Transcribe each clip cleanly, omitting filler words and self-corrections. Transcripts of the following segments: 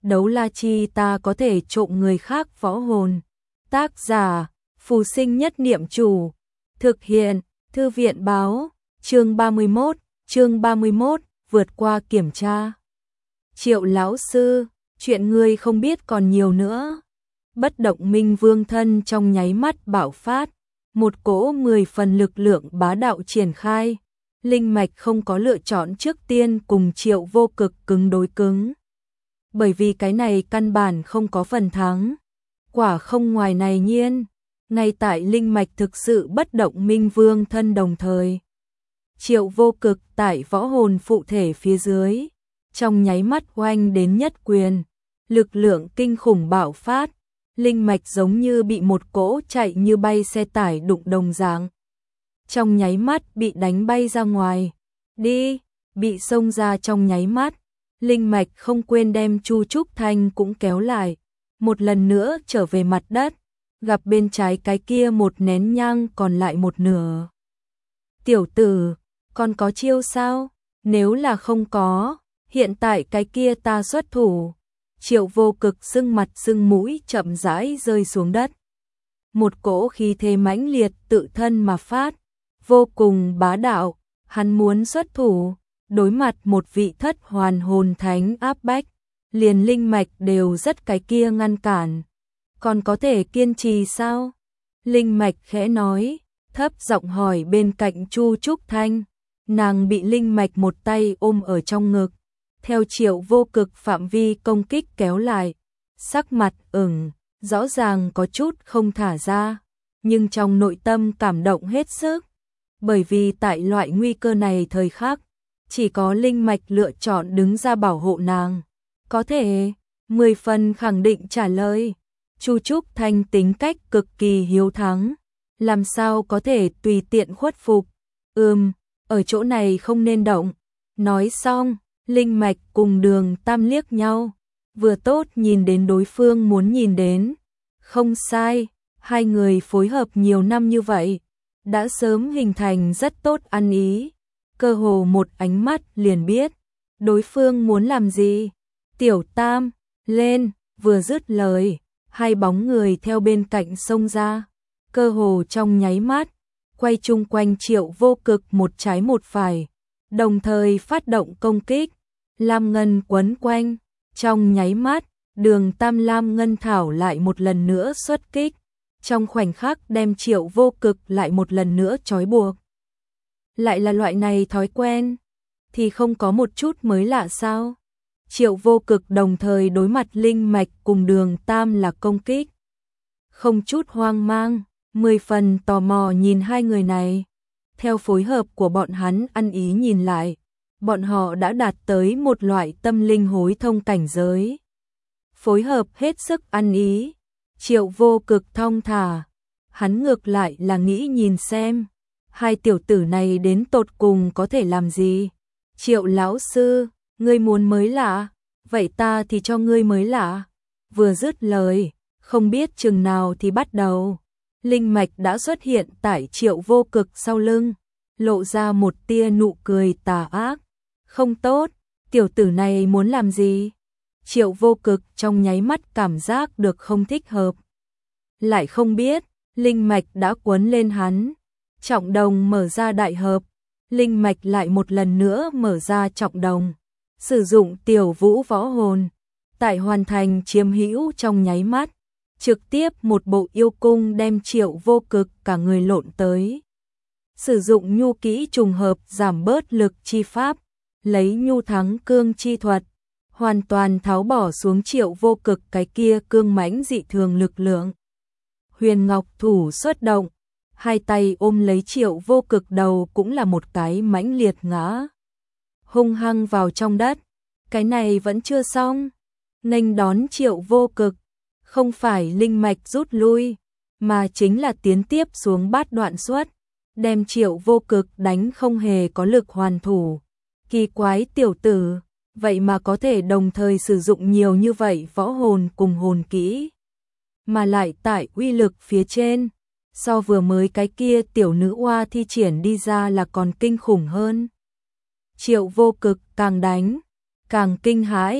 đấu la chi ta có thể trộm người khác võ hồn. Tác giả, Phù Sinh Nhất Niệm Chủ. Thực hiện, Thư viện báo, chương 31, vượt qua kiểm tra. Triệu lão sư, chuyện ngươi không biết còn nhiều nữa. Bất động minh vương thân trong nháy mắt bạo phát, một cỗ 10 phần lực lượng bá đạo triển khai. Linh mạch không có lựa chọn trước tiên cùng Triệu Vô Cực cứng đối cứng. Bởi vì cái này căn bản không có phần thắng. Quả không ngoài này nhiên, ngay tại linh mạch thực sự bất động minh vương thân đồng thời. Triệu Vô Cực tại võ hồn phụ thể phía dưới, trong nháy mắt oanh đến nhất quyền, lực lượng kinh khủng bạo phát, linh mạch giống như bị một cỗ chạy như bay xe tải đụng đồng dạng. Trong nháy mắt bị đánh bay ra ngoài, bị xông ra trong nháy mắt, linh mạch không quên đem Chu Trúc Thanh cũng kéo lại, một lần nữa trở về mặt đất, gặp bên trái cái kia một nén nhang còn lại một nửa. Tiểu tử, còn có chiêu sao? Nếu là không có, hiện tại cái kia ta xuất thủ. Triệu Vô Cực sưng mặt sưng mũi chậm rãi rơi xuống đất. Một cỗ khí thế mãnh liệt tự thân mà phát, vô cùng bá đạo, hắn muốn xuất thủ, đối mặt một vị thất hoàn hồn thánh áp bách, liền linh mạch đều rất cái kia ngăn cản. Còn có thể kiên trì sao? Linh mạch khẽ nói, thấp giọng hỏi bên cạnh Chu Trúc Thanh, nàng bị linh mạch một tay ôm ở trong ngực, theo Triệu Vô Cực phạm vi công kích kéo lại, sắc mặt ửng, rõ ràng có chút không thả ra, nhưng trong nội tâm cảm động hết sức, bởi vì tại loại nguy cơ này thời khắc, chỉ có linh mạch lựa chọn đứng ra bảo hộ nàng. Có thể, 10 phần khẳng định trả lời. Chu Trúc Thanh tính cách cực kỳ hiếu thắng, làm sao có thể tùy tiện khuất phục. Ở chỗ này không nên động. Nói xong, linh mạch cùng Đường Tam liếc nhau, vừa tốt nhìn đến đối phương muốn nhìn đến. Không sai, hai người phối hợp nhiều năm như vậy, đã sớm hình thành rất tốt ăn ý, cơ hồ một ánh mắt liền biết đối phương muốn làm gì. Tiểu Tam, lên, vừa dứt lời, hai bóng người theo bên cạnh xông ra, cơ hồ trong nháy mắt, quay chung quanh Triệu Vô Cực một trái một phải, đồng thời phát động công kích, lam ngân quấn quanh, trong nháy mắt, Đường Tam lam ngân thảo lại một lần nữa xuất kích, trong khoảnh khắc đem Triệu Vô Cực lại một lần nữa trói buộc. Lại là loại này thói quen, thì không có một chút mới lạ sao? Triệu Vô Cực đồng thời đối mặt linh mạch cùng Đường Tam là công kích. Không chút hoang mang, 10 phần tò mò nhìn hai người này. Theo phối hợp của bọn hắn ăn ý nhìn lại, bọn họ đã đạt tới một loại tâm linh hối thông cảnh giới. Phối hợp hết sức ăn ý, Triệu Vô Cực thong thả, hắn ngược lại là nghĩ nhìn xem, hai tiểu tử này đến tột cùng có thể làm gì. Triệu lão sư, ngươi muốn mới lạ, vậy ta thì cho ngươi mới lạ. Vừa dứt lời, không biết chừng nào thì bắt đầu, linh mạch đã xuất hiện tại Triệu Vô Cực sau lưng, lộ ra một tia nụ cười tà ác. Không tốt, tiểu tử này muốn làm gì? Triệu Vô Cực trong nháy mắt cảm giác được không thích hợp. Lại không biết, linh mạch đã quấn lên hắn. Trọng đồng mở ra đại hợp, linh mạch lại một lần nữa mở ra trọng đồng. Sử dụng tiểu vũ võ hồn, tại hoàn thành chiếm hữu trong nháy mắt, trực tiếp một bộ yêu cung đem Triệu Vô Cực cả người lộn tới. Sử dụng nhu kỹ trùng hợp giảm bớt lực chi pháp, lấy nhu thắng cương chi thuật, hoàn toàn tháo bỏ xuống Triệu Vô Cực cái kia cương mãnh dị thường lực lượng. Huyền Ngọc thủ xuất động, hai tay ôm lấy Triệu Vô Cực đầu cũng là một cái mãnh liệt ngã hung hăng vào trong đất. Cái này vẫn chưa xong, nghênh đón Triệu Vô Cực, không phải linh mạch rút lui, mà chính là tiến tiếp xuống bát đoạn xuất, đem Triệu Vô Cực đánh không hề có lực hoàn thủ. Kỳ quái tiểu tử, vậy mà có thể đồng thời sử dụng nhiều như vậy võ hồn cùng hồn kỹ, mà lại tại uy lực phía trên, so vừa mới cái kia tiểu nữ oa thi triển đi ra là còn kinh khủng hơn. Triệu Vô Cực càng đánh, càng kinh hãi,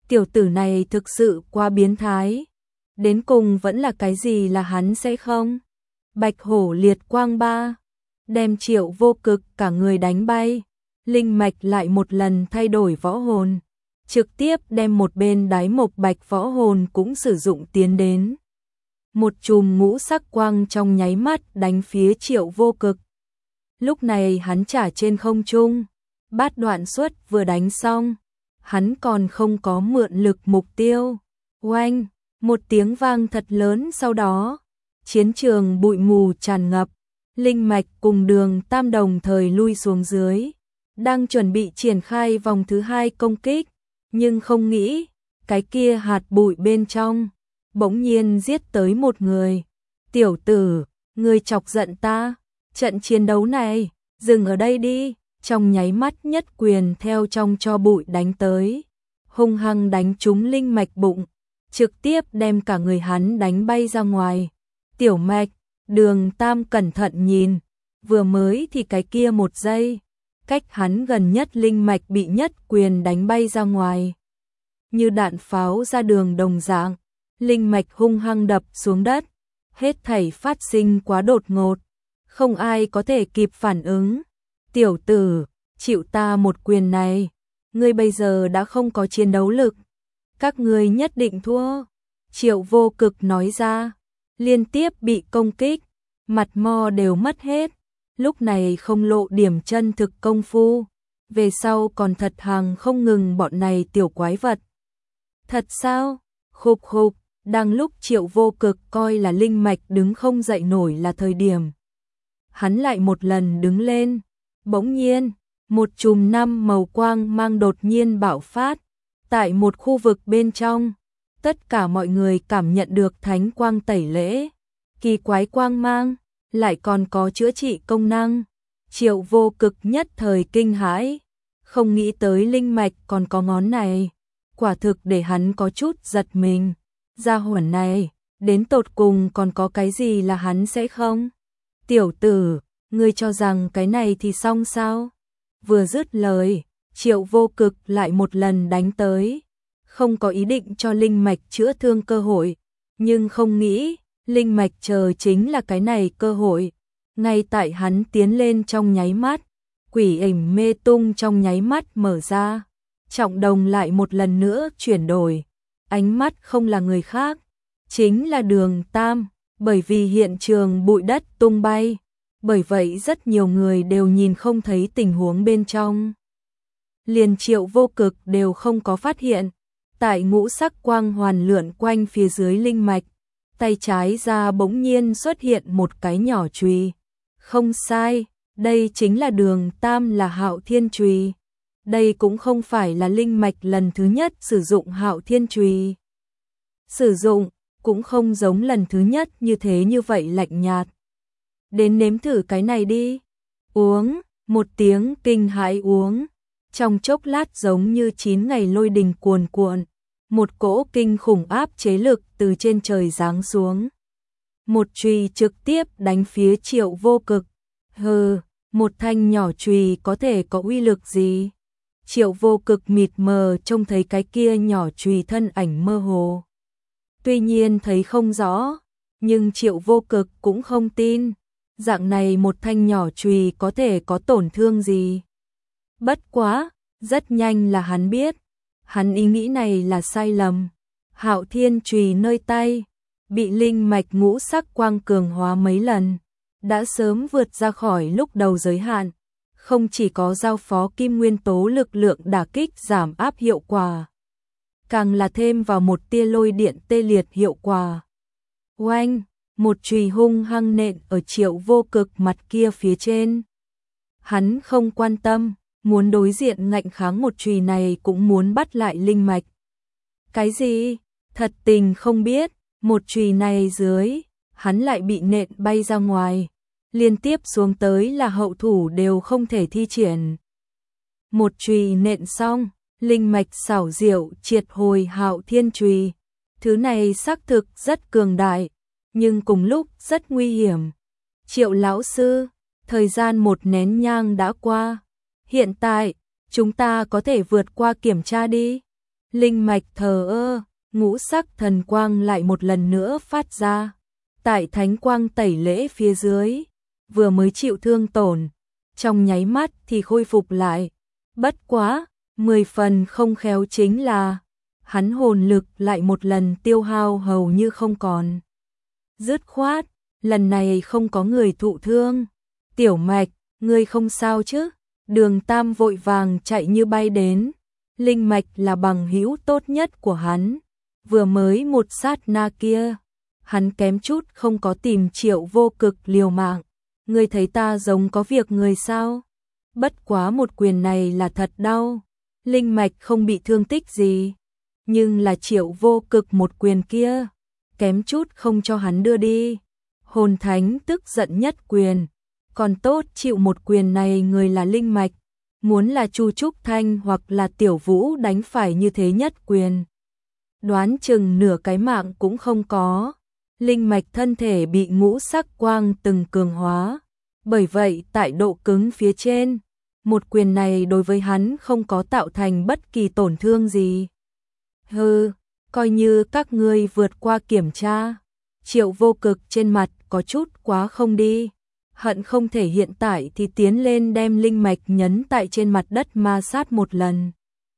Tiểu tử này thực sự quá biến thái. Đến cùng vẫn là cái gì là hắn sẽ không? Bạch hổ liệt quang ba, đem Triệu Vô Cực cả người đánh bay. Linh mạch lại một lần thay đổi võ hồn, trực tiếp đem một bên đái mộc bạch võ hồn cũng sử dụng tiến đến. Một chùm ngũ sắc quang trong nháy mắt đánh phía Triệu Vô Cực. Lúc này hắn trả trên không trung, bát đoạn xuất vừa đánh xong, hắn còn không có mượn lực mục tiêu. Oanh, một tiếng vang thật lớn sau đó, chiến trường bụi mù tràn ngập, Linh mạch cùng Đường Tam đồng thời lui xuống dưới, đang chuẩn bị triển khai vòng thứ hai công kích, nhưng không nghĩ, cái kia hạt bụi bên trong bỗng nhiên giết tới một người. Tiểu tử, ngươi chọc giận ta, trận chiến đấu này, dừng ở đây đi. Trong nháy mắt nhất quyền theo trong cho bụi đánh tới, hung hăng đánh trúng linh mạch bụng, trực tiếp đem cả người hắn đánh bay ra ngoài. Tiểu mạch, Đường Tam cẩn thận nhìn, vừa mới thì cái kia một giây, cách hắn gần nhất linh mạch bị nhất quyền đánh bay ra ngoài. Như đạn pháo ra đường đồng dạng, linh mạch hung hăng đập xuống đất, hết thảy phát sinh quá đột ngột, không ai có thể kịp phản ứng. Tiểu tử, chịu ta một quyền này, ngươi bây giờ đã không có chiến đấu lực, các ngươi nhất định thua. Triệu Vô Cực nói ra, liên tiếp bị công kích, mặt mo đều mất hết, lúc này không lộ điểm chân thực công phu, về sau còn thật hàng không ngừng bọn này tiểu quái vật. Thật sao? Khục khục, đang lúc Triệu Vô Cực coi là linh mạch đứng không dậy nổi là thời điểm, hắn lại một lần đứng lên. Bỗng nhiên, một chùm năm màu quang mang đột nhiên bạo phát, tại một khu vực bên trong, tất cả mọi người cảm nhận được thánh quang tẩy lễ, kỳ quái quang mang, lại còn có chữa trị công năng. Triệu Vô Cực nhất thời kinh hãi, không nghĩ tới linh mạch còn có ngón này, quả thực để hắn có chút giật mình. Gia hỏa này, đến tột cùng còn có cái gì là hắn sẽ không? Tiểu tử, ngươi cho rằng cái này thì xong sao? Vừa dứt lời, Triệu Vô Cực lại một lần đánh tới, không có ý định cho linh mạch chữa thương cơ hội, nhưng không nghĩ, linh mạch chờ chính là cái này cơ hội. Ngay tại hắn tiến lên trong nháy mắt, quỷ ảnh mê tung trong nháy mắt mở ra, trọng đồng lại một lần nữa chuyển đổi, ánh mắt không là người khác, chính là Đường Tam, bởi vì hiện trường bụi đất tung bay. Bởi vậy rất nhiều người đều nhìn không thấy tình huống bên trong. Liền Triệu Vô Cực đều không có phát hiện. Tại ngũ sắc quang hoàn lượn quanh phía dưới linh mạch, tay trái ra bỗng nhiên xuất hiện một cái nhỏ chùy. Không sai, đây chính là Đường Tam là Hạo Thiên Chùy. Đây cũng không phải là linh mạch lần thứ nhất sử dụng Hạo Thiên Chùy. Sử dụng cũng không giống lần thứ nhất như thế như vậy lạnh nhạt. Đến nếm thử cái này đi. Uống, một tiếng kinh hãi uống. Trong chốc lát giống như 9 ngày lôi đình cuồn cuộn. Một cỗ kinh khủng áp chế lực từ trên trời giáng xuống. Một chùy trực tiếp đánh phía Triệu Vô Cực. Hừ, một thanh nhỏ chùy có thể có uy lực gì? Triệu Vô Cực mịt mờ trông thấy cái kia nhỏ chùy thân ảnh mơ hồ. Tuy nhiên thấy không rõ, nhưng Triệu Vô Cực cũng không tin. Dạng này một thanh nhỏ chùy có thể có tổn thương gì? Bất quá, rất nhanh là hắn biết, hắn ý nghĩ này là sai lầm. Hạo Thiên Chùy nơi tay, bị linh mạch ngũ sắc quang cường hóa mấy lần, đã sớm vượt ra khỏi lúc đầu giới hạn, không chỉ có giao phó kim nguyên tố lực lượng đả kích giảm áp hiệu quả, càng là thêm vào một tia lôi điện tê liệt hiệu quả. Oanh! Một chùy hung hăng nện ở Triệu Vô Cực mặt kia phía trên. Hắn không quan tâm, muốn đối diện ngạnh kháng một chùy này cũng muốn bắt lại linh mạch. Cái gì? Thật tình không biết, một chùy này dưới, hắn lại bị nện bay ra ngoài. Liên tiếp xuống tới là hậu thủ đều không thể thi triển. Một chùy nện xong, linh mạch xảo diệu triệt hồi Hạo Thiên Chùy. Thứ này xác thực rất cường đại, nhưng cùng lúc rất nguy hiểm. Triệu lão sư, thời gian một nén nhang đã qua. Hiện tại, chúng ta có thể vượt qua kiểm tra đi. Linh mạch thờ ơ, ngũ sắc thần quang lại một lần nữa phát ra. Tại thánh quang tẩy lễ phía dưới, vừa mới chịu thương tổn, trong nháy mắt thì khôi phục lại. Bất quá, 10 phần không khéo chính là hắn hồn lực lại một lần tiêu hao hầu như không còn. Dứt khoát, lần này không có người thụ thương. Tiểu Mạch, ngươi không sao chứ? Đường Tam vội vàng chạy như bay đến. Linh mạch là bằng hữu tốt nhất của hắn. Vừa mới một sát na kia, hắn kém chút không có tìm Triệu Vô Cực liều mạng. Ngươi thấy ta giống có việc người sao? Bất quá một quyền này là thật đau. Linh mạch không bị thương tích gì, nhưng là Triệu Vô Cực một quyền kia, kém chút không cho hắn đưa đi. Hồn Thánh tức giận nhất quyền, còn tốt chịu một quyền này người là Linh mạch, muốn là Chu Trúc Thanh hoặc là Tiểu Vũ đánh phải như thế nhất quyền, đoán chừng nửa cái mạng cũng không có. Linh mạch thân thể bị ngũ sắc quang từng cường hóa, bởi vậy tại độ cứng phía trên, một quyền này đối với hắn không có tạo thành bất kỳ tổn thương gì. Hừ, coi như các ngươi vượt qua kiểm tra. Triệu Vô Cực trên mặt có chút quá không đi, hận không thể hiện tại thì tiến lên đem linh mạch nhấn tại trên mặt đất ma sát một lần.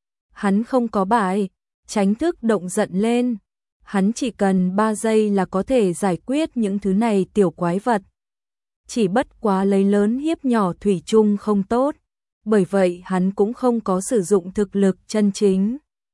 Hắn không có bại, tránh thức động giận lên. Hắn chỉ cần 3 giây là có thể giải quyết những thứ này tiểu quái vật. Chỉ bất quá lấy lớn hiếp nhỏ thủy chung không tốt, bởi vậy hắn cũng không có sử dụng thực lực chân chính.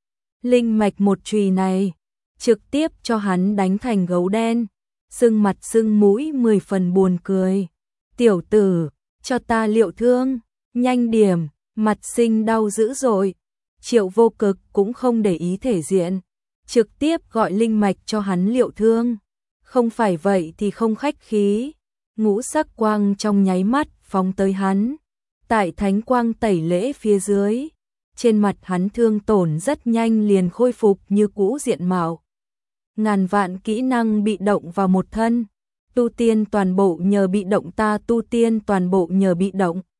Linh mạch một chùy này, trực tiếp cho hắn đánh thành gấu đen, sưng mặt sưng mũi 10 phần buồn cười. Tiểu tử, cho ta liệu thương, nhanh điểm, mặt sinh đau dữ dội. Triệu Vô Cực cũng không để ý thể diện, trực tiếp gọi linh mạch cho hắn liệu thương. Không phải vậy thì không khách khí. Ngũ sắc quang trong nháy mắt phóng tới hắn. Tại thánh quang tẩy lễ phía dưới, trên mặt hắn thương tổn rất nhanh liền khôi phục như cũ diện mạo. Ngàn vạn kỹ năng bị động vào một thân, tu tiên toàn bộ nhờ bị động, ta tu tiên toàn bộ nhờ bị động.